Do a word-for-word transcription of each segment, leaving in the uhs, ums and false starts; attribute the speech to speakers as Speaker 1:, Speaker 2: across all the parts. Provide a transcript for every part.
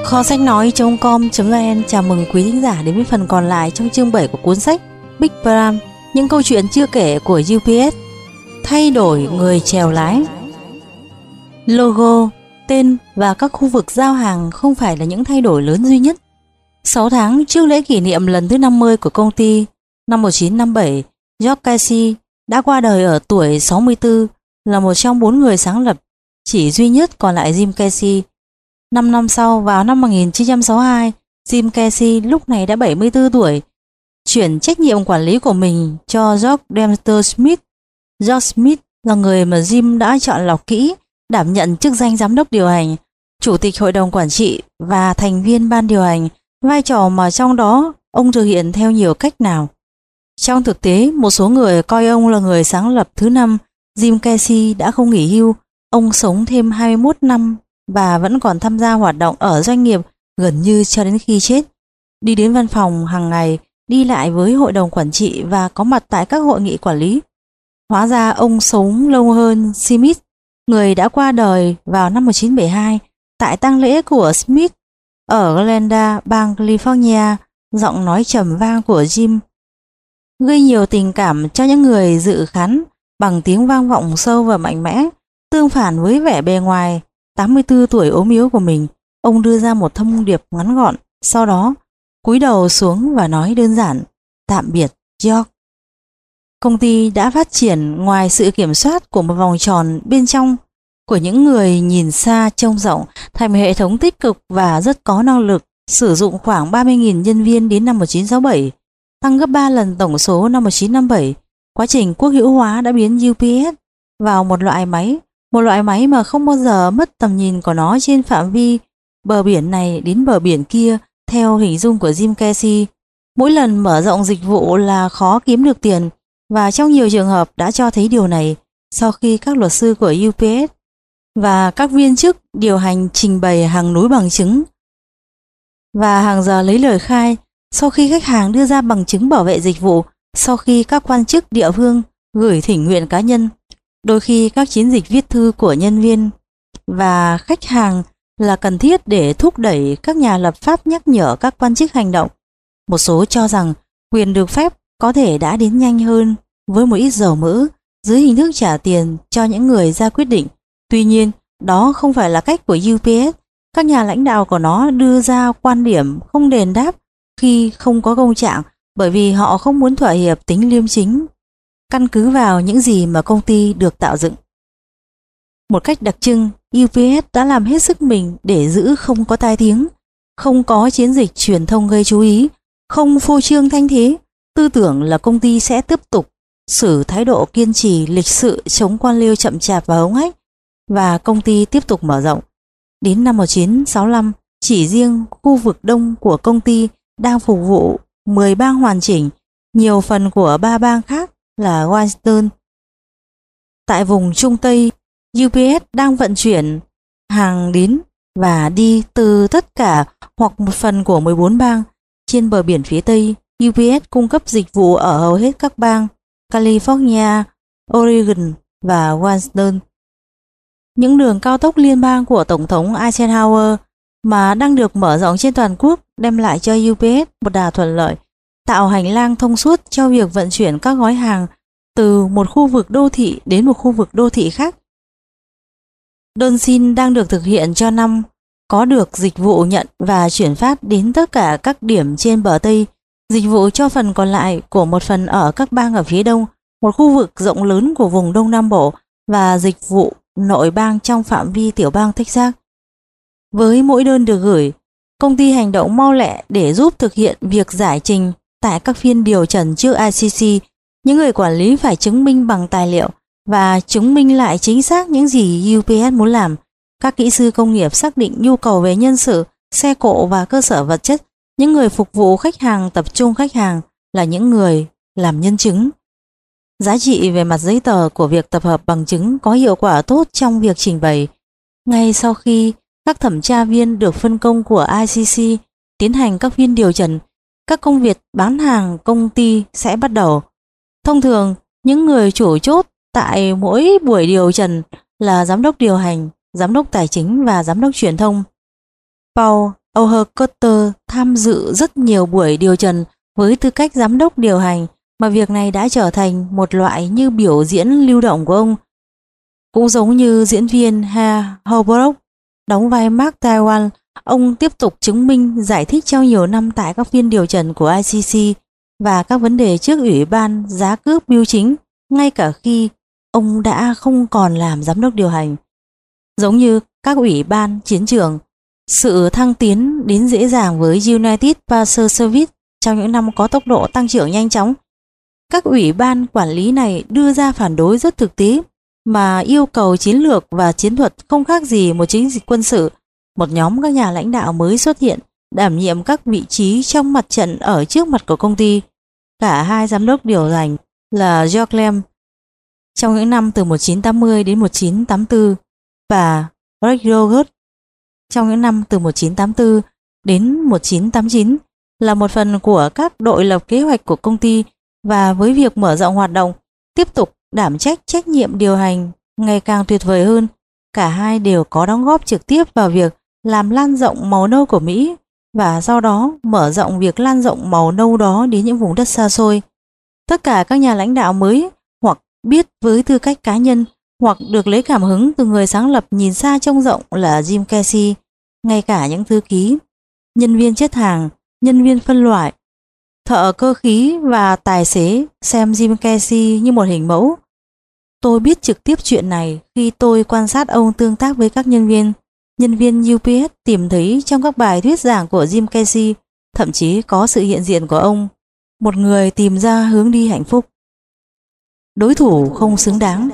Speaker 1: Kho sách nói.com.vn chào mừng quý thính giả đến với phần còn lại trong chương bảy của cuốn sách Big Brand, những câu chuyện chưa kể của u pê ét. Thay đổi người chèo lái. Logo, tên và các khu vực giao hàng không phải là những thay đổi lớn duy nhất. sáu tháng trước lễ kỷ niệm lần thứ năm mươi của công ty năm một nghìn chín trăm năm mươi bảy, George Casey đã qua đời ở tuổi sáu mươi tư, là một trong bốn người sáng lập, chỉ duy nhất còn lại Jim Casey. Năm năm sau, vào năm một nghìn chín trăm sáu mươi hai, Jim Casey lúc này đã bảy mươi tư tuổi, chuyển trách nhiệm quản lý của mình cho George Dempster Smith. George Smith là người mà Jim đã chọn lọc kỹ, đảm nhận chức danh giám đốc điều hành, chủ tịch hội đồng quản trị và thành viên ban điều hành, vai trò mà trong đó ông thực hiện theo nhiều cách nào. Trong thực tế, một số người coi ông là người sáng lập thứ năm. Jim Casey đã không nghỉ hưu, ông sống thêm hai mươi mốt năm và vẫn còn tham gia hoạt động ở doanh nghiệp gần như cho đến khi chết. Đi đến văn phòng hàng ngày, đi lại với hội đồng quản trị và có mặt tại các hội nghị quản lý. Hóa ra ông sống lâu hơn Smith, người đã qua đời vào năm một nghìn chín trăm bảy mươi hai tại tang lễ của Smith ở Glendale, bang California. Giọng nói trầm vang của Jim gây nhiều tình cảm cho những người dự khán bằng tiếng vang vọng sâu và mạnh mẽ, tương phản với vẻ bề ngoài tám mươi tư tuổi ốm yếu của mình. Ông đưa ra một thông điệp ngắn gọn, sau đó cúi đầu xuống và nói đơn giản: tạm biệt, George. Công ty đã phát triển ngoài sự kiểm soát của một vòng tròn bên trong của những người nhìn xa trông rộng thành một hệ thống tích cực và rất có năng lực, sử dụng khoảng ba mươi nghìn nhân viên đến năm một nghìn chín trăm sáu mươi bảy, tăng gấp ba lần tổng số năm một nghìn chín trăm năm mươi bảy. Quá trình quốc hữu hóa đã biến u pê ét vào một loại máy, một loại máy mà không bao giờ mất tầm nhìn của nó trên phạm vi bờ biển này đến bờ biển kia. Theo hình dung của Jim Casey, mỗi lần mở rộng dịch vụ là khó kiếm được tiền, và trong nhiều trường hợp đã cho thấy điều này sau khi các luật sư của u pê ét và các viên chức điều hành trình bày hàng núi bằng chứng và hàng giờ lấy lời khai, sau khi khách hàng đưa ra bằng chứng bảo vệ dịch vụ, sau khi các quan chức địa phương gửi thỉnh nguyện cá nhân, đôi khi các chiến dịch viết thư của nhân viên và khách hàng là cần thiết để thúc đẩy các nhà lập pháp nhắc nhở các quan chức hành động. Một số cho rằng quyền được phép có thể đã đến nhanh hơn với một ít dầu mỡ dưới hình thức trả tiền cho những người ra quyết định. Tuy nhiên, đó không phải là cách của u pê ét. Các nhà lãnh đạo của nó đưa ra quan điểm không đền đáp khi không có công trạng, bởi vì họ không muốn thỏa hiệp tính liêm chính căn cứ vào những gì mà công ty được tạo dựng. Một cách đặc trưng, u pê ét đã làm hết sức mình để giữ không có tai tiếng, không có chiến dịch truyền thông gây chú ý, không phô trương thanh thế. Tư tưởng là công ty sẽ tiếp tục xử thái độ kiên trì lịch sự chống quan liêu chậm chạp và hống hách, và công ty tiếp tục mở rộng. Đến năm một nghìn chín trăm sáu mươi lăm, chỉ riêng khu vực đông của công ty đang phục vụ mười bang hoàn chỉnh, nhiều phần của ba bang khác là Washington. Tại vùng Trung Tây, u pê ét đang vận chuyển hàng đến và đi từ tất cả hoặc một phần của mười bốn bang. Trên bờ biển phía Tây, u pê ét cung cấp dịch vụ ở hầu hết các bang California, Oregon và Washington. Những đường cao tốc liên bang của Tổng thống Eisenhower mà đang được mở rộng trên toàn quốc đem lại cho u pê ét một đà thuận lợi, tạo hành lang thông suốt cho việc vận chuyển các gói hàng từ một khu vực đô thị đến một khu vực đô thị khác. Đơn xin đang được thực hiện cho năm có được dịch vụ nhận và chuyển phát đến tất cả các điểm trên bờ Tây, dịch vụ cho phần còn lại của một phần ở các bang ở phía Đông, một khu vực rộng lớn của vùng Đông Nam Bộ, và dịch vụ nội bang trong phạm vi tiểu bang Texas. Với mỗi đơn được gửi, công ty hành động mau lẹ để giúp thực hiện việc giải trình tại các phiên điều trần trước i xê xê. Những người quản lý phải chứng minh bằng tài liệu và chứng minh lại chính xác những gì u pê ét muốn làm. Các kỹ sư công nghiệp xác định nhu cầu về nhân sự, xe cộ và cơ sở vật chất. Những người phục vụ khách hàng tập trung khách hàng là những người làm nhân chứng. Giá trị về mặt giấy tờ của việc tập hợp bằng chứng có hiệu quả tốt trong việc trình bày. Ngay sau khi các thẩm tra viên được phân công của i xê xê tiến hành các phiên điều trần, các công việc bán hàng công ty sẽ bắt đầu. Thông thường, những người chủ chốt tại mỗi buổi điều trần là giám đốc điều hành, giám đốc tài chính và giám đốc truyền thông. Paul Howard Carter tham dự rất nhiều buổi điều trần với tư cách giám đốc điều hành, mà việc này đã trở thành một loại như biểu diễn lưu động của ông. Cũng giống như diễn viên Herb Holbrook đóng vai Mark Twain, ông tiếp tục chứng minh giải thích trong nhiều năm tại các phiên điều trần của I C C và các vấn đề trước Ủy ban giá cước bưu chính, ngay cả khi ông đã không còn làm giám đốc điều hành. Giống như các ủy ban chiến trường, sự thăng tiến đến dễ dàng với United Parcel Service trong những năm có tốc độ tăng trưởng nhanh chóng. Các ủy ban quản lý này đưa ra phản đối rất thực tế mà yêu cầu chiến lược và chiến thuật không khác gì một chiến dịch quân sự. Một nhóm các nhà lãnh đạo mới xuất hiện, đảm nhiệm các vị trí trong mặt trận ở trước mặt của công ty. Cả hai giám đốc điều hành là George Lamb trong những năm từ một nghìn chín trăm tám mươi đến một nghìn chín trăm tám mươi tư và Greg Rogers trong những năm từ một nghìn chín trăm tám mươi tư đến một nghìn chín trăm tám mươi chín là một phần của các đội lập kế hoạch của công ty, và với việc mở rộng hoạt động, tiếp tục đảm trách trách nhiệm điều hành ngày càng tuyệt vời hơn. Cả hai đều có đóng góp trực tiếp vào việc làm lan rộng màu nâu của Mỹ và sau đó mở rộng việc lan rộng màu nâu đó đến những vùng đất xa xôi. Tất cả các nhà lãnh đạo mới hoặc biết với tư cách cá nhân hoặc được lấy cảm hứng từ người sáng lập nhìn xa trông rộng là Jim Casey. Ngay cả những thư ký, nhân viên chất hàng, nhân viên phân loại, thợ cơ khí và tài xế xem Jim Casey như một hình mẫu. Tôi biết trực tiếp chuyện này khi tôi quan sát ông tương tác với các nhân viên. Nhân viên U P S tìm thấy trong các bài thuyết giảng của Jim Casey thậm chí có sự hiện diện của ông, một người tìm ra hướng đi hạnh phúc. Đối thủ không xứng đáng.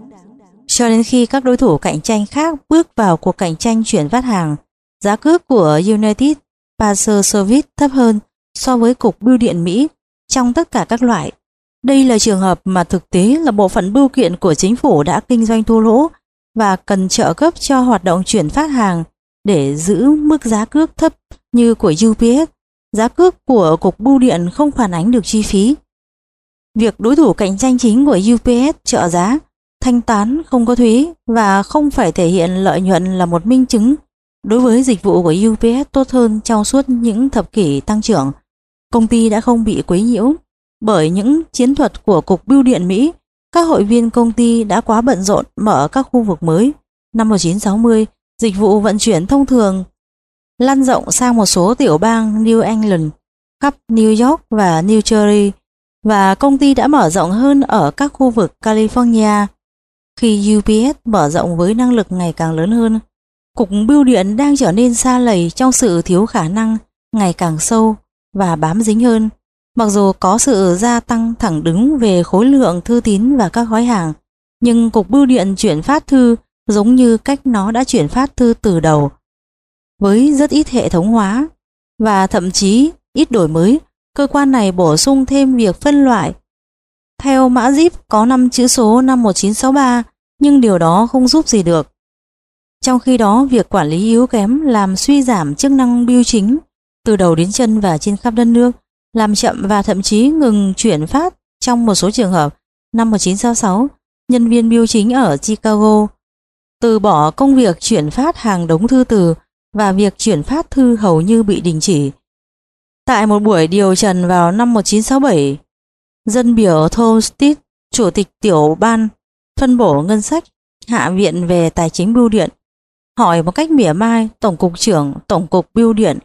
Speaker 1: Cho đến khi các đối thủ cạnh tranh khác bước vào cuộc cạnh tranh chuyển phát hàng, giá cước của United Parcel Service thấp hơn so với Cục Bưu điện Mỹ trong tất cả các loại. Đây là trường hợp mà thực tế là bộ phận bưu kiện của chính phủ đã kinh doanh thua lỗ và cần trợ cấp cho hoạt động chuyển phát hàng để giữ mức giá cước thấp như của U P S. Giá cước của Cục Bưu điện không phản ánh được chi phí. Việc đối thủ cạnh tranh chính của U P S trợ giá, thanh toán không có thuế và không phải thể hiện lợi nhuận là một minh chứng đối với dịch vụ của U P S tốt hơn trong suốt những thập kỷ tăng trưởng. Công ty đã không bị quấy nhiễu bởi những chiến thuật của Cục Bưu điện Mỹ. Các hội viên công ty đã quá bận rộn mở các khu vực mới. Năm một nghìn chín trăm sáu mươi, dịch vụ vận chuyển thông thường lan rộng sang một số tiểu bang New England, khắp New York và New Jersey, và công ty đã mở rộng hơn ở các khu vực California. Khi U P S mở rộng với năng lực ngày càng lớn hơn, Cục Bưu điện đang trở nên sa lầy trong sự thiếu khả năng ngày càng sâu và bám dính hơn. Mặc dù có sự gia tăng thẳng đứng về khối lượng thư tín và các gói hàng, nhưng Cục Bưu điện chuyển phát thư giống như cách nó đã chuyển phát thư từ đầu, với rất ít hệ thống hóa và thậm chí ít đổi mới. Cơ quan này bổ sung thêm việc phân loại theo mã zip có năm chữ số năm một nghìn chín trăm sáu mươi ba, nhưng điều đó không giúp gì được. Trong khi đó, việc quản lý yếu kém làm suy giảm chức năng bưu chính từ đầu đến chân và trên khắp đất nước, làm chậm và thậm chí ngừng chuyển phát trong một số trường hợp. Năm một nghìn chín trăm sáu mươi sáu, nhân viên bưu chính ở Chicago từ bỏ công việc chuyển phát hàng đống thư từ và việc chuyển phát thư hầu như bị đình chỉ. Tại một buổi điều trần vào năm một nghìn chín trăm sáu mươi bảy, dân biểu Tom Stitt, chủ tịch tiểu ban phân bổ ngân sách Hạ viện về tài chính bưu điện, hỏi một cách mỉa mai Tổng cục trưởng Tổng cục Bưu điện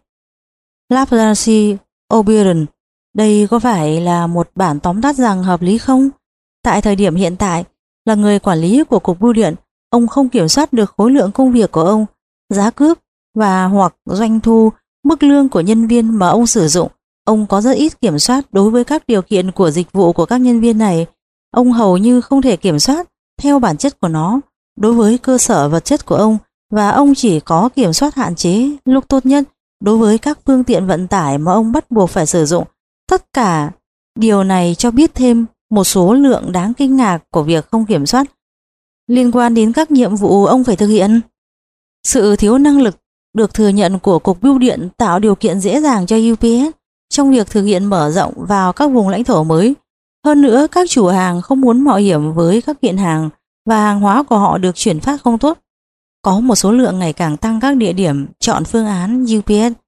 Speaker 1: Lawrence O'Brien, đây có phải là một bản tóm tắt rằng hợp lý không? Tại thời điểm hiện tại, là người quản lý của Cục Bưu điện, ông không kiểm soát được khối lượng công việc của ông, giá cước và hoặc doanh thu, mức lương của nhân viên mà ông sử dụng. Ông có rất ít kiểm soát đối với các điều kiện của dịch vụ của các nhân viên này. Ông hầu như không thể kiểm soát theo bản chất của nó đối với cơ sở vật chất của ông, và ông chỉ có kiểm soát hạn chế lúc tốt nhất đối với các phương tiện vận tải mà ông bắt buộc phải sử dụng. Tất cả điều này cho biết thêm một số lượng đáng kinh ngạc của việc không kiểm soát liên quan đến các nhiệm vụ ông phải thực hiện. Sự thiếu năng lực được thừa nhận của Cục Bưu điện tạo điều kiện dễ dàng cho U P S trong việc thực hiện mở rộng vào các vùng lãnh thổ mới. Hơn nữa, các chủ hàng không muốn mạo hiểm với các kiện hàng và hàng hóa của họ được chuyển phát không tốt. Có một số lượng ngày càng tăng các địa điểm chọn phương án U P S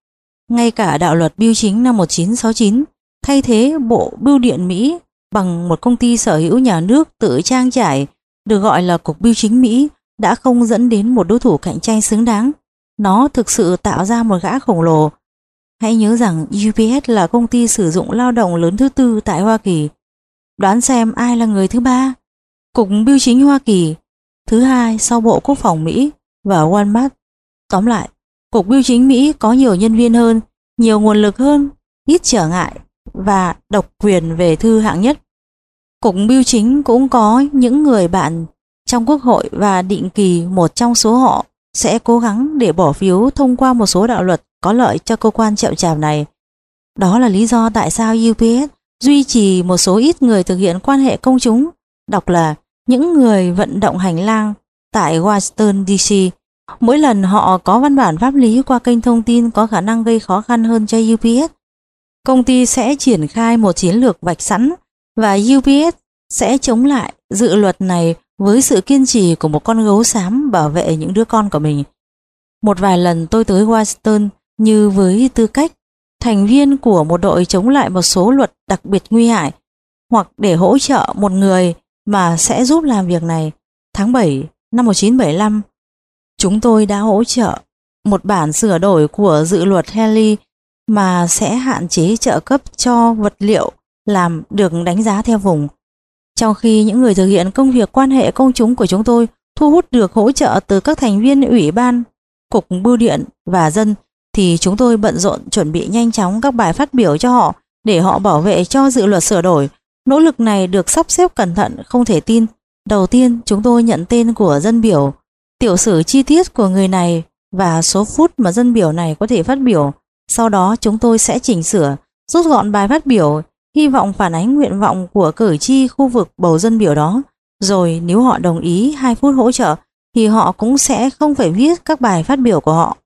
Speaker 1: Ngay cả đạo luật bưu chính năm một nghìn chín trăm sáu mươi chín thay thế Bộ Bưu điện Mỹ bằng một công ty sở hữu nhà nước tự trang trải được gọi là Cục Bưu chính Mỹ đã không dẫn đến một đối thủ cạnh tranh xứng đáng. Nó thực sự tạo ra một gã khổng lồ. Hãy nhớ rằng u pê ét là công ty sử dụng lao động lớn thứ tư tại Hoa Kỳ. Đoán xem ai là người thứ ba? Cục Bưu chính Hoa Kỳ, thứ hai sau Bộ Quốc phòng Mỹ và Walmart. Tóm lại, Cục Bưu chính Mỹ có nhiều nhân viên hơn, nhiều nguồn lực hơn, ít trở ngại và độc quyền về thư hạng nhất. Cục Bưu chính cũng có những người bạn trong Quốc hội và định kỳ một trong số họ sẽ cố gắng để bỏ phiếu thông qua một số đạo luật có lợi cho cơ quan chậm chạp này. Đó là lý do tại sao u pê ét duy trì một số ít người thực hiện quan hệ công chúng, đọc là những người vận động hành lang tại Washington đê xê. Mỗi lần họ có văn bản pháp lý qua kênh thông tin có khả năng gây khó khăn hơn cho u pê ét, công ty sẽ triển khai một chiến lược vạch sẵn và u pê ét sẽ chống lại dự luật này với sự kiên trì của một con gấu xám bảo vệ những đứa con của mình. Một vài lần tôi tới Washington như với tư cách thành viên của một đội chống lại một số luật đặc biệt nguy hại hoặc để hỗ trợ một người mà sẽ giúp làm việc này. Tháng bảy năm một nghìn chín trăm bảy mươi lăm, chúng tôi đã hỗ trợ một bản sửa đổi của dự luật Haley mà sẽ hạn chế trợ cấp cho vật liệu làm được đánh giá theo vùng. Trong khi những người thực hiện công việc quan hệ công chúng của chúng tôi thu hút được hỗ trợ từ các thành viên Ủy ban, Cục Bưu điện và Dân, thì chúng tôi bận rộn chuẩn bị nhanh chóng các bài phát biểu cho họ để họ bảo vệ cho dự luật sửa đổi. Nỗ lực này được sắp xếp cẩn thận không thể tin. Đầu tiên chúng tôi nhận tên của dân biểu, tiểu sử chi tiết của người này và số phút mà dân biểu này có thể phát biểu. Sau đó chúng tôi sẽ chỉnh sửa, rút gọn bài phát biểu, hy vọng phản ánh nguyện vọng của cử tri khu vực bầu dân biểu đó. Rồi nếu họ đồng ý hai phút hỗ trợ thì họ cũng sẽ không phải viết các bài phát biểu của họ.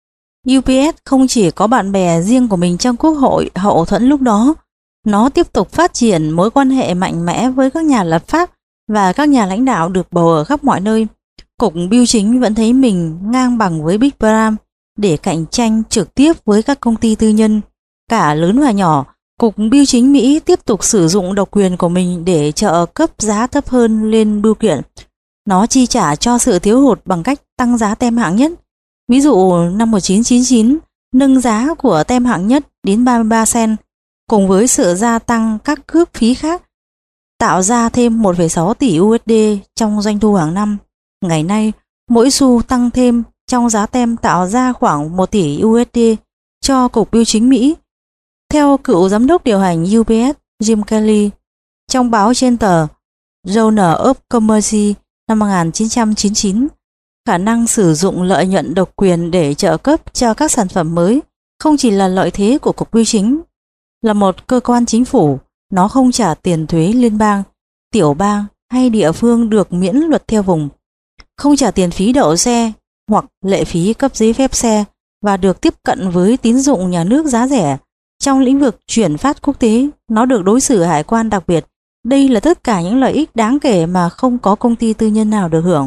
Speaker 1: u pê ét không chỉ có bạn bè riêng của mình trong Quốc hội hậu thuẫn lúc đó, nó tiếp tục phát triển mối quan hệ mạnh mẽ với các nhà lập pháp và các nhà lãnh đạo được bầu ở khắp mọi nơi. Cục Bưu chính vẫn thấy mình ngang bằng với Big Brother để cạnh tranh trực tiếp với các công ty tư nhân, cả lớn và nhỏ. Cục Bưu chính Mỹ tiếp tục sử dụng độc quyền của mình để trợ cấp giá thấp hơn lên bưu kiện. Nó chi trả cho sự thiếu hụt bằng cách tăng giá tem hạng nhất. Ví dụ năm một nghìn chín trăm chín mươi chín, nâng giá của tem hạng nhất đến ba mươi ba cent, cùng với sự gia tăng các cước phí khác, tạo ra thêm một phẩy sáu tỷ u ét đê trong doanh thu hàng năm. Ngày nay, mỗi xu tăng thêm trong giá tem tạo ra khoảng một tỷ u ét đê cho Cục Bưu chính Mỹ. Theo cựu giám đốc điều hành u pê ét Jim Kelly, trong báo trên tờ Journal of Commerce năm một nghìn chín trăm chín mươi chín, khả năng sử dụng lợi nhuận độc quyền để trợ cấp cho các sản phẩm mới không chỉ là lợi thế của Cục Bưu chính. Là một cơ quan chính phủ, nó không trả tiền thuế liên bang, tiểu bang hay địa phương được miễn luật theo vùng, không trả tiền phí đậu xe hoặc lệ phí cấp giấy phép xe và được tiếp cận với tín dụng nhà nước giá rẻ. Trong lĩnh vực chuyển phát quốc tế, nó được đối xử hải quan đặc biệt. Đây là tất cả những lợi ích đáng kể mà không có công ty tư nhân nào được hưởng.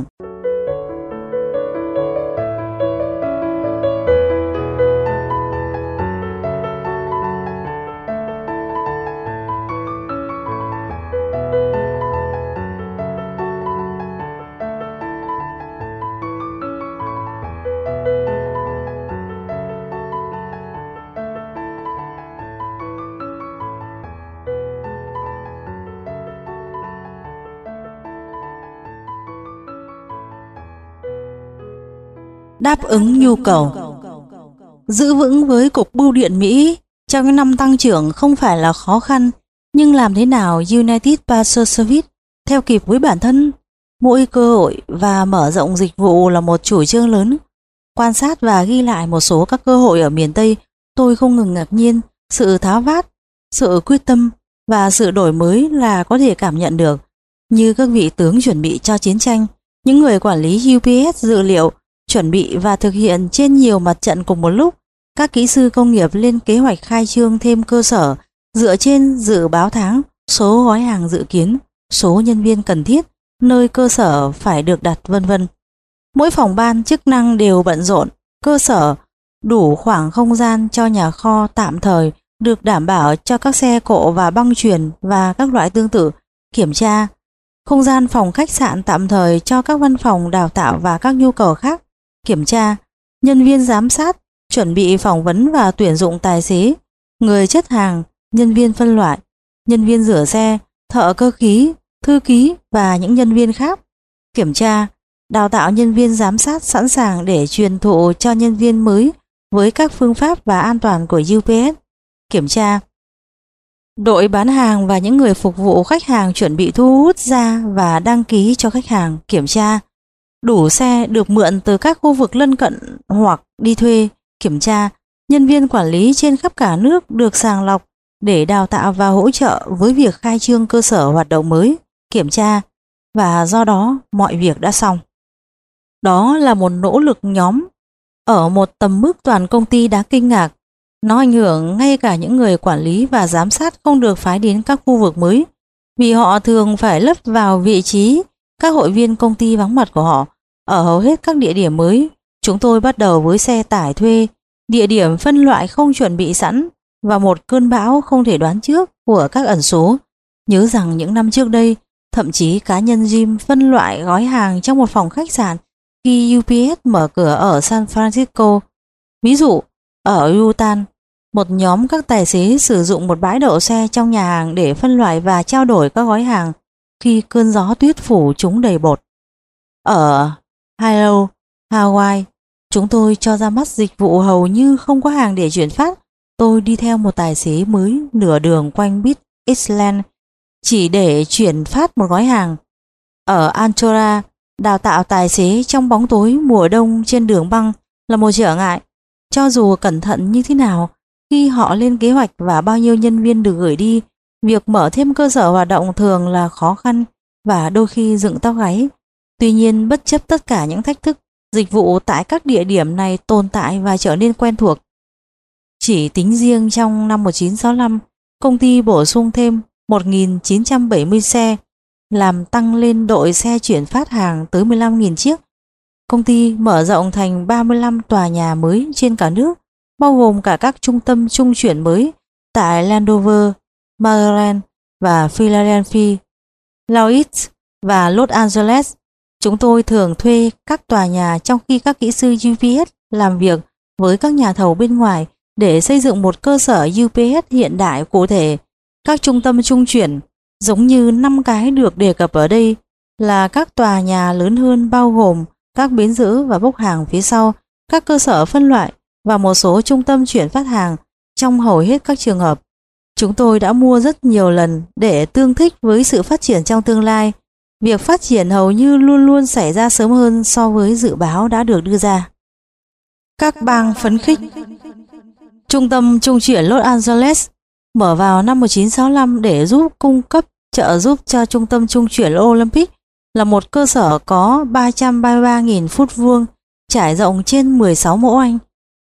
Speaker 1: Đáp ứng nhu cầu. Giữ vững với Cục Bưu điện Mỹ trong những năm tăng trưởng không phải là khó khăn, nhưng làm thế nào United Parcel Service theo kịp với bản thân? Mỗi cơ hội và mở rộng dịch vụ là một chủ trương lớn. Quan sát và ghi lại một số các cơ hội ở miền Tây, tôi không ngừng ngạc nhiên. Sự tháo vát, sự quyết tâm và sự đổi mới là có thể cảm nhận được. Như các vị tướng chuẩn bị cho chiến tranh, những người quản lý u pê ét dự liệu, chuẩn bị và thực hiện trên nhiều mặt trận cùng một lúc. Các kỹ sư công nghiệp lên kế hoạch khai trương thêm cơ sở dựa trên dự báo tháng, số gói hàng dự kiến, số nhân viên cần thiết, nơi cơ sở phải được đặt, vân vân. Mỗi phòng ban chức năng đều bận rộn. Cơ sở đủ khoảng không gian cho nhà kho tạm thời được đảm bảo cho các xe cộ và băng chuyền và các loại tương tự. Kiểm tra không gian phòng khách sạn tạm thời cho các văn phòng đào tạo và các nhu cầu khác. Kiểm tra nhân viên giám sát, chuẩn bị phỏng vấn và tuyển dụng tài xế, người chất hàng, nhân viên phân loại, nhân viên rửa xe, thợ cơ khí, thư ký và những nhân viên khác. Kiểm tra đào tạo nhân viên giám sát sẵn sàng để truyền thụ cho nhân viên mới với các phương pháp và an toàn của u pê ét. Kiểm tra đội bán hàng và những người phục vụ khách hàng chuẩn bị thu hút ra và đăng ký cho khách hàng. Kiểm tra đủ xe được mượn từ các khu vực lân cận hoặc đi thuê. Kiểm tra nhân viên quản lý trên khắp cả nước được sàng lọc để đào tạo và hỗ trợ với việc khai trương cơ sở hoạt động mới. Kiểm tra và do đó mọi việc đã xong. Đó là một nỗ lực nhóm ở một tầm mức toàn công ty đáng kinh ngạc. Nó ảnh hưởng ngay cả những người quản lý và giám sát không được phái đến các khu vực mới, vì họ thường phải lấp vào vị trí các hội viên công ty vắng mặt của họ. Ở hầu hết các địa điểm mới, chúng tôi bắt đầu với xe tải thuê, địa điểm phân loại không chuẩn bị sẵn và một cơn bão không thể đoán trước của các ẩn số. Nhớ rằng những năm trước đây, thậm chí cá nhân Jim phân loại gói hàng trong một phòng khách sạn khi u pê ét mở cửa ở San Francisco. Ví dụ, ở Utah, một nhóm các tài xế sử dụng một bãi đậu xe trong nhà hàng để phân loại và trao đổi các gói hàng khi cơn gió tuyết phủ chúng đầy bột. Ở Hilo, Hawaii, chúng tôi cho ra mắt dịch vụ hầu như không có hàng để chuyển phát. Tôi đi theo một tài xế mới nửa đường quanh Beach Island chỉ để chuyển phát một gói hàng. Ở Anchora, đào tạo tài xế trong bóng tối mùa đông trên đường băng là một trở ngại. Cho dù cẩn thận như thế nào, khi họ lên kế hoạch và bao nhiêu nhân viên được gửi đi, việc mở thêm cơ sở hoạt động thường là khó khăn và đôi khi dựng tóc gáy. Tuy nhiên, bất chấp tất cả những thách thức, dịch vụ tại các địa điểm này tồn tại và trở nên quen thuộc. Chỉ tính riêng trong năm một nghìn chín trăm sáu mươi lăm, công ty bổ sung thêm một nghìn chín trăm bảy mươi xe, làm tăng lên đội xe chuyển phát hàng tới mười lăm nghìn chiếc. Công ty mở rộng thành ba mươi lăm tòa nhà mới trên cả nước, bao gồm cả các trung tâm trung chuyển mới tại Landover, Maryland và Philadelphia, Louis và Los Angeles. Chúng tôi thường thuê các tòa nhà trong khi các kỹ sư u pê ét làm việc với các nhà thầu bên ngoài để xây dựng một cơ sở u pê ét hiện đại cụ thể. Các trung tâm trung chuyển, giống như năm cái được đề cập ở đây, là các tòa nhà lớn hơn bao gồm các bến giữ và bốc hàng phía sau, các cơ sở phân loại và một số trung tâm chuyển phát hàng. Trong hầu hết các trường hợp, chúng tôi đã mua rất nhiều lần để tương thích với sự phát triển trong tương lai. Việc phát triển hầu như luôn luôn xảy ra sớm hơn so với dự báo đã được đưa ra. Các bang phấn khích. Trung tâm trung chuyển Los Angeles mở vào năm một nghìn chín trăm sáu mươi lăm để giúp cung cấp trợ giúp cho trung tâm trung chuyển Olympic, là một cơ sở có ba trăm ba mươi ba nghìn foot vuông trải rộng trên mười sáu mẫu Anh.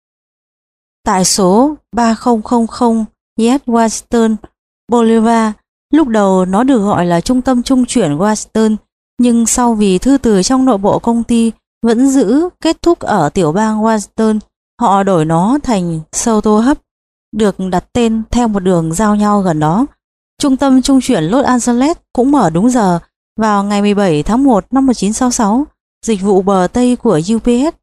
Speaker 1: Tại số ba nghìn East Washington Boulevard, lúc đầu nó được gọi là Trung tâm Trung chuyển Washington, nhưng sau vì thư từ trong nội bộ công ty vẫn giữ kết thúc ở tiểu bang Washington, họ đổi nó thành Soto Hub, được đặt tên theo một đường giao nhau gần đó. Trung tâm Trung chuyển Los Angeles cũng mở đúng giờ vào ngày mười bảy tháng một năm một nghìn chín trăm sáu mươi sáu. Dịch vụ bờ Tây của u pê ét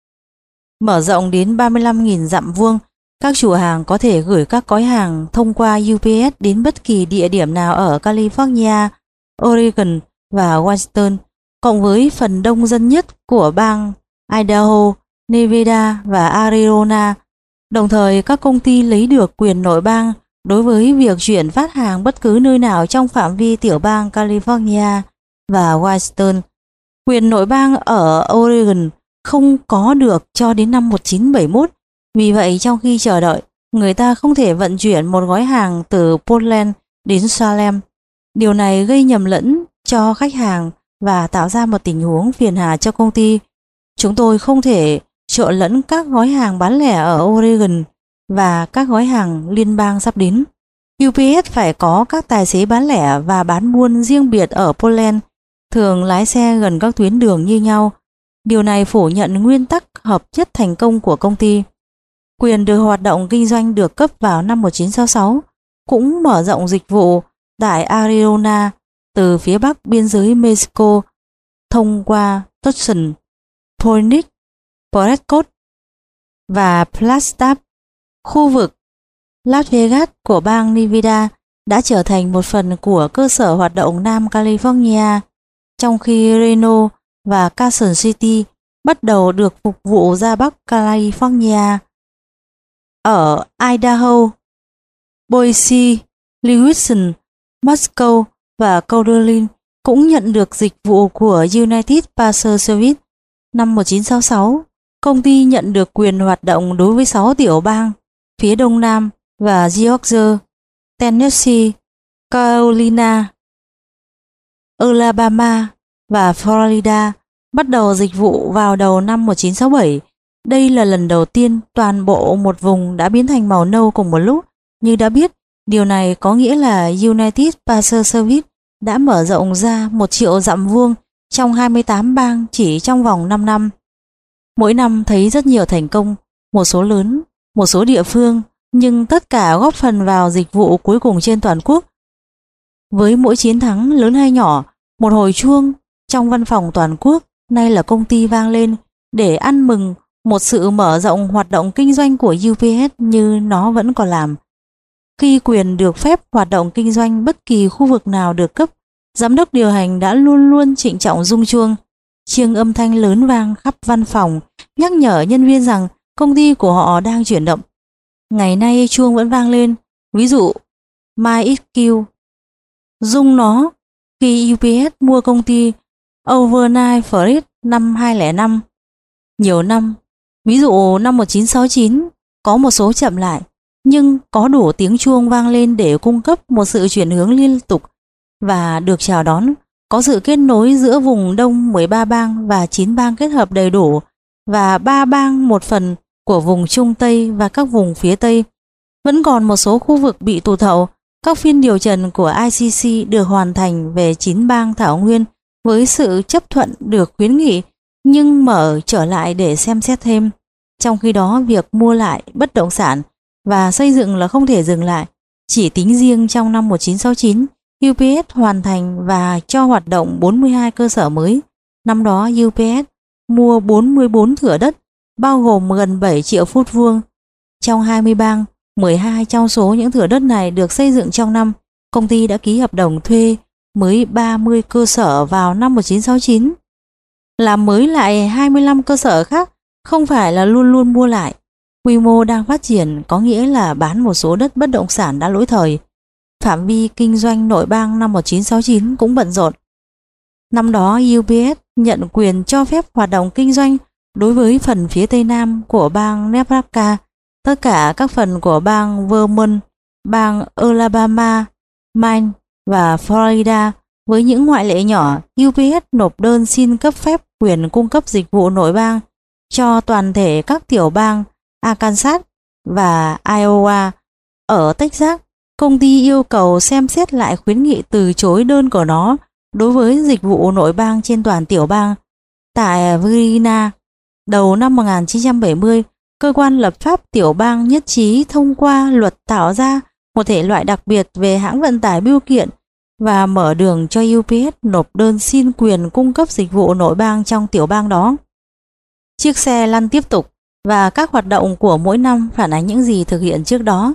Speaker 1: mở rộng đến ba mươi lăm nghìn dặm vuông. Các chủ hàng có thể gửi các gói hàng thông qua u pê ét đến bất kỳ địa điểm nào ở California, Oregon và Washington, cộng với phần đông dân nhất của bang Idaho, Nevada và Arizona. Đồng thời, các công ty lấy được quyền nội bang đối với việc chuyển phát hàng bất cứ nơi nào trong phạm vi tiểu bang California và Washington. Quyền nội bang ở Oregon không có được cho đến năm một nghìn chín trăm bảy mươi mốt. Vì vậy, trong khi chờ đợi, người ta không thể vận chuyển một gói hàng từ Portland đến Salem. Điều này gây nhầm lẫn cho khách hàng và tạo ra một tình huống phiền hà cho công ty. Chúng tôi không thể trộn lẫn các gói hàng bán lẻ ở Oregon và các gói hàng liên bang sắp đến. u pê ét phải có các tài xế bán lẻ và bán buôn riêng biệt ở Portland, thường lái xe gần các tuyến đường như nhau. Điều này phủ nhận nguyên tắc hợp nhất thành công của công ty. Quyền được hoạt động kinh doanh được cấp vào năm một nghìn chín trăm sáu mươi sáu, cũng mở rộng dịch vụ tại Arizona từ phía bắc biên giới Mexico thông qua Tucson, Phoenix, Prescott và Flagstaff. Khu vực Las Vegas của bang Nevada đã trở thành một phần của cơ sở hoạt động Nam California, trong khi Reno và Carson City bắt đầu được phục vụ ra Bắc California. Ở Idaho, Boise, Lewiston, Moscow và Caroline cũng nhận được dịch vụ của United Parcel Service. Năm một nghìn chín trăm sáu mươi sáu, công ty nhận được quyền hoạt động đối với sáu tiểu bang phía Đông Nam và Georgia, Tennessee, Carolina, Alabama và Florida bắt đầu dịch vụ vào đầu năm một nghìn chín trăm sáu mươi bảy. Đây là lần đầu tiên toàn bộ một vùng đã biến thành màu nâu cùng một lúc. Như đã biết, điều này có nghĩa là United Parcel Service đã mở rộng ra một triệu dặm vuông trong hai mươi tám bang chỉ trong vòng năm năm. Mỗi năm thấy rất nhiều thành công, một số lớn, một số địa phương, nhưng tất cả góp phần vào dịch vụ cuối cùng trên toàn quốc. Với mỗi chiến thắng lớn hay nhỏ, một hồi chuông trong văn phòng toàn quốc, nay là công ty vang lên để ăn mừng một sự mở rộng hoạt động kinh doanh của u pê ét như nó vẫn còn làm. Khi quyền được phép hoạt động kinh doanh bất kỳ khu vực nào được cấp, giám đốc điều hành đã luôn luôn trịnh trọng rung chuông. Chiêng âm thanh lớn vang khắp văn phòng, nhắc nhở nhân viên rằng công ty của họ đang chuyển động. Ngày nay chuông vẫn vang lên, ví dụ MyXQ rung nó khi u pê ét mua công ty Overnight Freight năm hai không không năm. Nhiều năm, ví dụ năm một nghìn chín trăm sáu mươi chín, có một số chậm lại, nhưng có đủ tiếng chuông vang lên để cung cấp một sự chuyển hướng liên tục và được chào đón. Có sự kết nối giữa vùng đông mười ba bang và chín bang kết hợp đầy đủ, và ba bang một phần của vùng Trung Tây và các vùng phía Tây. Vẫn còn một số khu vực bị tụt hậu. Các phiên điều trần của i xê xê được hoàn thành về chín bang Thảo Nguyên với sự chấp thuận được khuyến nghị, nhưng mở trở lại để xem xét thêm. Trong khi đó, việc mua lại bất động sản và xây dựng là không thể dừng lại. Chỉ tính riêng trong năm một nghìn chín trăm sáu mươi chín, u pê ét hoàn thành và cho hoạt động bốn mươi hai cơ sở mới. Năm đó u pê ét mua bốn mươi bốn thửa đất, bao gồm gần bảy triệu phút vuông. Trong hai mươi bang, mười hai trong số những thửa đất này được xây dựng trong năm. Công ty đã ký hợp đồng thuê mới ba mươi cơ sở vào năm một nghìn chín trăm sáu mươi chín. Làm mới lại hai mươi lăm cơ sở khác, không phải là luôn luôn mua lại. Quy mô đang phát triển có nghĩa là bán một số đất bất động sản đã lỗi thời. Phạm vi kinh doanh nội bang năm một nghìn chín trăm sáu mươi chín cũng bận rộn. Năm đó u pê ét nhận quyền cho phép hoạt động kinh doanh đối với phần phía tây nam của bang Nebraska, tất cả các phần của bang Vermont, bang Alabama, Maine và Florida. Với những ngoại lệ nhỏ, u pê ét nộp đơn xin cấp phép quyền cung cấp dịch vụ nội bang cho toàn thể các tiểu bang Arkansas và Iowa. Ở Texas, công ty yêu cầu xem xét lại khuyến nghị từ chối đơn của nó đối với dịch vụ nội bang trên toàn tiểu bang. Tại Virginia, đầu năm một nghìn chín trăm bảy mươi, cơ quan lập pháp tiểu bang nhất trí thông qua luật tạo ra một thể loại đặc biệt về hãng vận tải bưu kiện và mở đường cho u pê ét nộp đơn xin quyền cung cấp dịch vụ nội bang trong tiểu bang đó. Chiếc xe lăn tiếp tục và các hoạt động của mỗi năm phản ánh những gì thực hiện trước đó.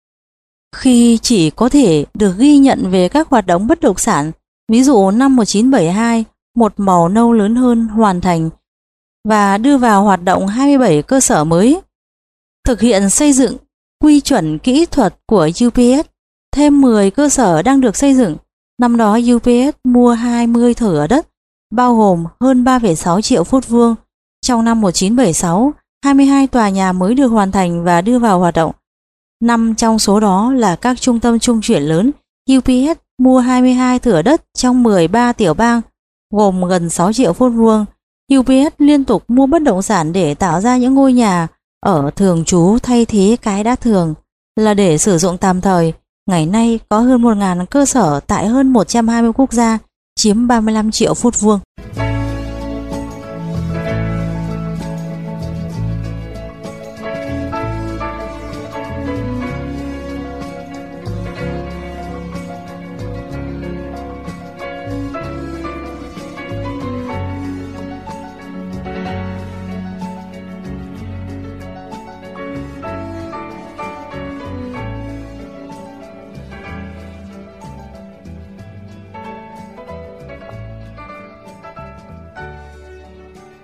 Speaker 1: Khi chỉ có thể được ghi nhận về các hoạt động bất động sản, ví dụ năm một nghìn chín trăm bảy mươi hai, một màu nâu lớn hơn hoàn thành và đưa vào hoạt động hai mươi bảy cơ sở mới. Thực hiện xây dựng quy chuẩn kỹ thuật của u pê ét, thêm mười cơ sở đang được xây dựng. Năm đó u pê ét mua hai mươi thửa đất, bao gồm hơn ba phẩy sáu triệu phút vuông. Trong năm một nghìn chín trăm bảy mươi sáu, hai mươi hai tòa nhà mới được hoàn thành và đưa vào hoạt động. Năm trong số đó là các trung tâm trung chuyển lớn. u pê ét mua hai mươi hai thửa đất trong mười ba tiểu bang, gồm gần sáu triệu phút vuông. u pê ét liên tục mua bất động sản để tạo ra những ngôi nhà ở thường trú thay thế cái đã thường là để sử dụng tạm thời. Ngày nay có hơn một nghìn cơ sở tại hơn một trăm hai mươi quốc gia, chiếm ba mươi lăm triệu phút vuông.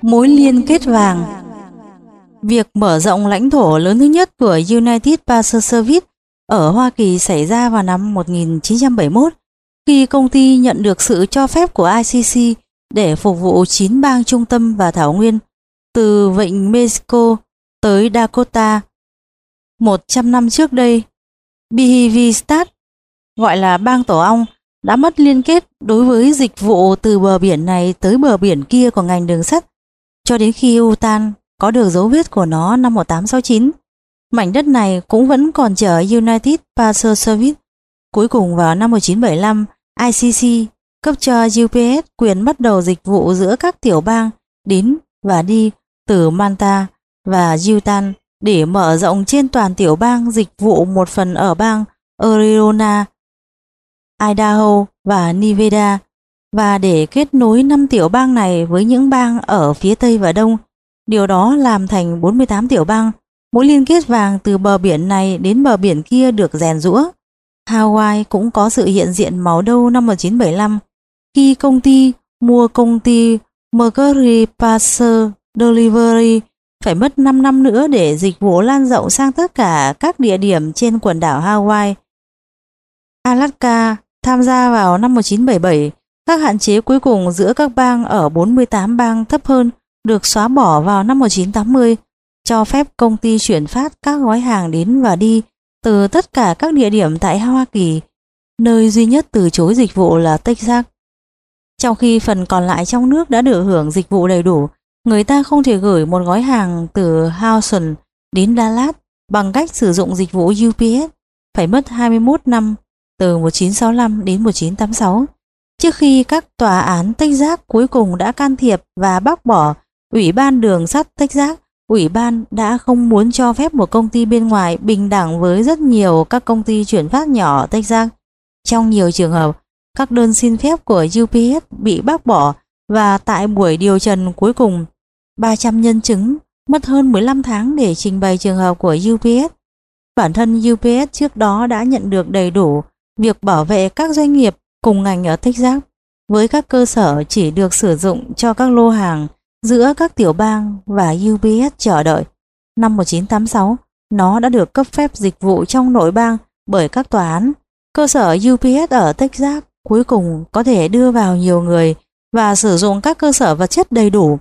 Speaker 1: Mối liên kết vàng. Việc mở rộng lãnh thổ lớn thứ nhất của United Parcel Service ở Hoa Kỳ xảy ra vào năm một nghìn chín trăm bảy mươi mốt, khi công ty nhận được sự cho phép của I C C để phục vụ chín bang trung tâm và thảo nguyên, từ vịnh Mexico tới Dakota. một trăm năm trước đây, Beaver State, gọi là bang tổ ong, đã mất liên kết đối với dịch vụ từ bờ biển này tới bờ biển kia của ngành đường sắt, cho đến khi Utah có được dấu vết của nó năm một nghìn tám trăm sáu mươi chín. Mảnh đất này cũng vẫn còn chở United Parcel Service. Cuối cùng vào năm một nghìn chín trăm bảy mươi lăm, I C C cấp cho U P S quyền bắt đầu dịch vụ giữa các tiểu bang đến và đi từ Manta và Utah để mở rộng trên toàn tiểu bang dịch vụ một phần ở bang Arizona, Idaho và Nevada, và để kết nối năm tiểu bang này với những bang ở phía Tây và Đông. Điều đó làm thành bốn mươi tám tiểu bang. Mối liên kết vàng từ bờ biển này đến bờ biển kia được rèn giũa. Hawaii cũng có sự hiện diện màu đâu năm một nghìn chín trăm bảy mươi lăm, khi công ty mua công ty Mercury Parcel Delivery. Phải mất năm năm nữa để dịch vụ lan rộng sang tất cả các địa điểm trên quần đảo Hawaii. Alaska tham gia vào năm một nghìn chín trăm bảy mươi bảy. Các hạn chế cuối cùng giữa các bang ở bốn mươi tám bang thấp hơn được xóa bỏ vào năm một nghìn chín trăm tám mươi, cho phép công ty chuyển phát các gói hàng đến và đi từ tất cả các địa điểm tại Hoa Kỳ. Nơi duy nhất từ chối dịch vụ là Texas. Trong khi phần còn lại trong nước đã được hưởng dịch vụ đầy đủ, người ta không thể gửi một gói hàng từ Houston đến Dallas bằng cách sử dụng dịch vụ U P S. Phải mất hai mươi mốt năm, từ một nghìn chín trăm sáu mươi lăm đến một nghìn chín trăm tám mươi sáu, trước khi các tòa án Texas cuối cùng đã can thiệp và bác bỏ Ủy ban đường sắt Texas. Ủy ban đã không muốn cho phép một công ty bên ngoài bình đẳng với rất nhiều các công ty chuyển phát nhỏ ở Texas. Trong nhiều trường hợp, các đơn xin phép của U P S bị bác bỏ, và tại buổi điều trần cuối cùng, ba trăm nhân chứng mất hơn mười lăm tháng để trình bày trường hợp của U P S. Bản thân U P S trước đó đã nhận được đầy đủ việc bảo vệ các doanh nghiệp cùng ngành ở Texas, với các cơ sở chỉ được sử dụng cho các lô hàng giữa các tiểu bang và U P S chờ đợi. Năm một nghìn chín trăm tám mươi sáu, nó đã được cấp phép dịch vụ trong nội bang bởi các tòa án. Cơ sở U P S ở Texas cuối cùng có thể đưa vào nhiều người và sử dụng các cơ sở vật chất đầy đủ.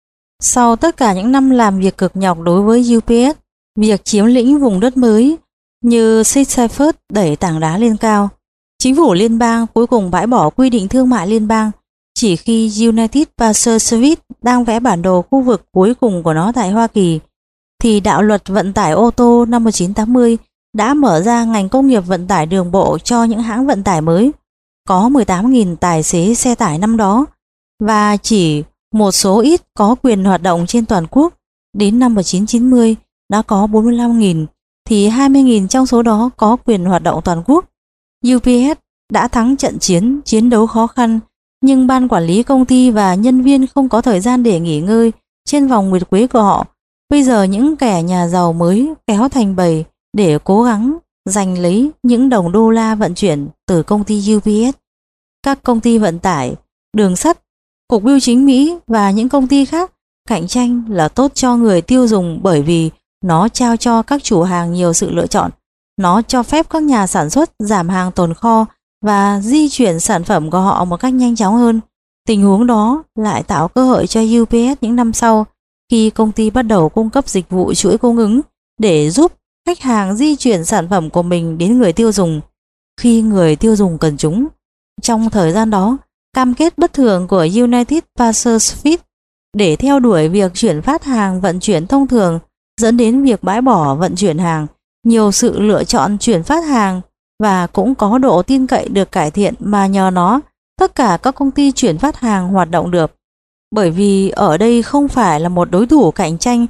Speaker 1: Sau tất cả những năm làm việc cực nhọc đối với U P S, việc chiếm lĩnh vùng đất mới như Six Cyphers đẩy tảng đá lên cao, chính phủ liên bang cuối cùng bãi bỏ quy định thương mại liên bang. Chỉ khi United Parcel Service đang vẽ bản đồ khu vực cuối cùng của nó tại Hoa Kỳ, thì đạo luật vận tải ô tô năm một nghìn chín trăm tám mươi đã mở ra ngành công nghiệp vận tải đường bộ cho những hãng vận tải mới. Có mười tám nghìn tài xế xe tải năm đó, và chỉ một số ít có quyền hoạt động trên toàn quốc. Đến năm một nghìn chín trăm chín mươi đã có bốn mươi lăm nghìn, thì hai mươi nghìn trong số đó có quyền hoạt động toàn quốc. U P S đã thắng trận chiến, chiến đấu khó khăn, nhưng ban quản lý công ty và nhân viên không có thời gian để nghỉ ngơi trên vòng nguyệt quế của họ. Bây giờ những kẻ nhà giàu mới kéo thành bầy để cố gắng giành lấy những đồng đô la vận chuyển từ công ty U P S. Các công ty vận tải, đường sắt, Cục Bưu chính Mỹ và những công ty khác cạnh tranh là tốt cho người tiêu dùng, bởi vì nó trao cho các chủ hàng nhiều sự lựa chọn. Nó cho phép các nhà sản xuất giảm hàng tồn kho và di chuyển sản phẩm của họ một cách nhanh chóng hơn. Tình huống đó lại tạo cơ hội cho U P S những năm sau, khi công ty bắt đầu cung cấp dịch vụ chuỗi cung ứng để giúp khách hàng di chuyển sản phẩm của mình đến người tiêu dùng khi người tiêu dùng cần chúng. Trong thời gian đó, cam kết bất thường của United Parcel Service để theo đuổi việc chuyển phát hàng vận chuyển thông thường dẫn đến việc bãi bỏ vận chuyển hàng, nhiều sự lựa chọn chuyển phát hàng, và cũng có độ tin cậy được cải thiện mà nhờ nó tất cả các công ty chuyển phát hàng hoạt động được. Bởi vì ở đây không phải là một đối thủ cạnh tranh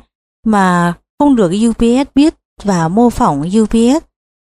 Speaker 1: mà không được U P S biết và mô phỏng U P S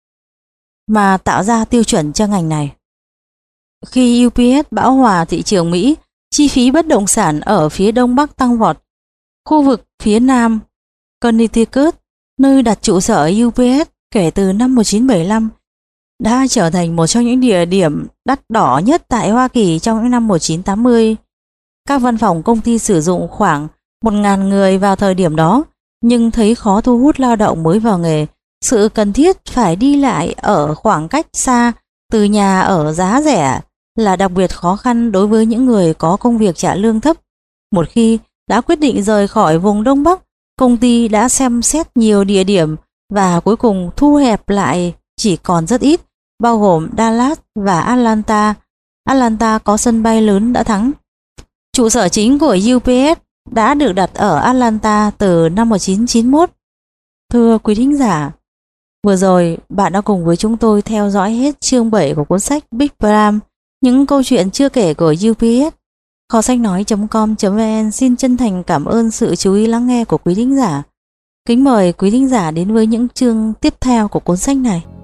Speaker 1: mà tạo ra tiêu chuẩn cho ngành này. Khi U P S bão hòa thị trường Mỹ, chi phí bất động sản ở phía đông bắc tăng vọt. Khu vực phía nam Connecticut, nơi đặt trụ sở U P S kể từ năm một nghìn chín trăm bảy mươi lăm, đã trở thành một trong những địa điểm đắt đỏ nhất tại Hoa Kỳ trong những năm một nghìn chín trăm tám mươi. Các văn phòng công ty sử dụng khoảng một nghìn người vào thời điểm đó, nhưng thấy khó thu hút lao động mới vào nghề. Sự cần thiết phải đi lại ở khoảng cách xa từ nhà ở giá rẻ là đặc biệt khó khăn đối với những người có công việc trả lương thấp. Một khi đã quyết định rời khỏi vùng Đông Bắc, công ty đã xem xét nhiều địa điểm và cuối cùng thu hẹp lại chỉ còn rất ít, bao gồm Dallas và Atlanta. Atlanta có sân bay lớn đã thắng. Trụ sở chính của u pê ét đã được đặt ở Atlanta từ năm một nghìn chín trăm chín mươi mốt. Thưa quý thính giả, vừa rồi bạn đã cùng với chúng tôi theo dõi hết chương bảy của cuốn sách Big Bram, những câu chuyện chưa kể của u pê ét. Kho sách nói chấm com chấm vn xin chân thành cảm ơn sự chú ý lắng nghe của quý thính giả. Kính mời quý thính giả đến với những chương tiếp theo của cuốn sách này.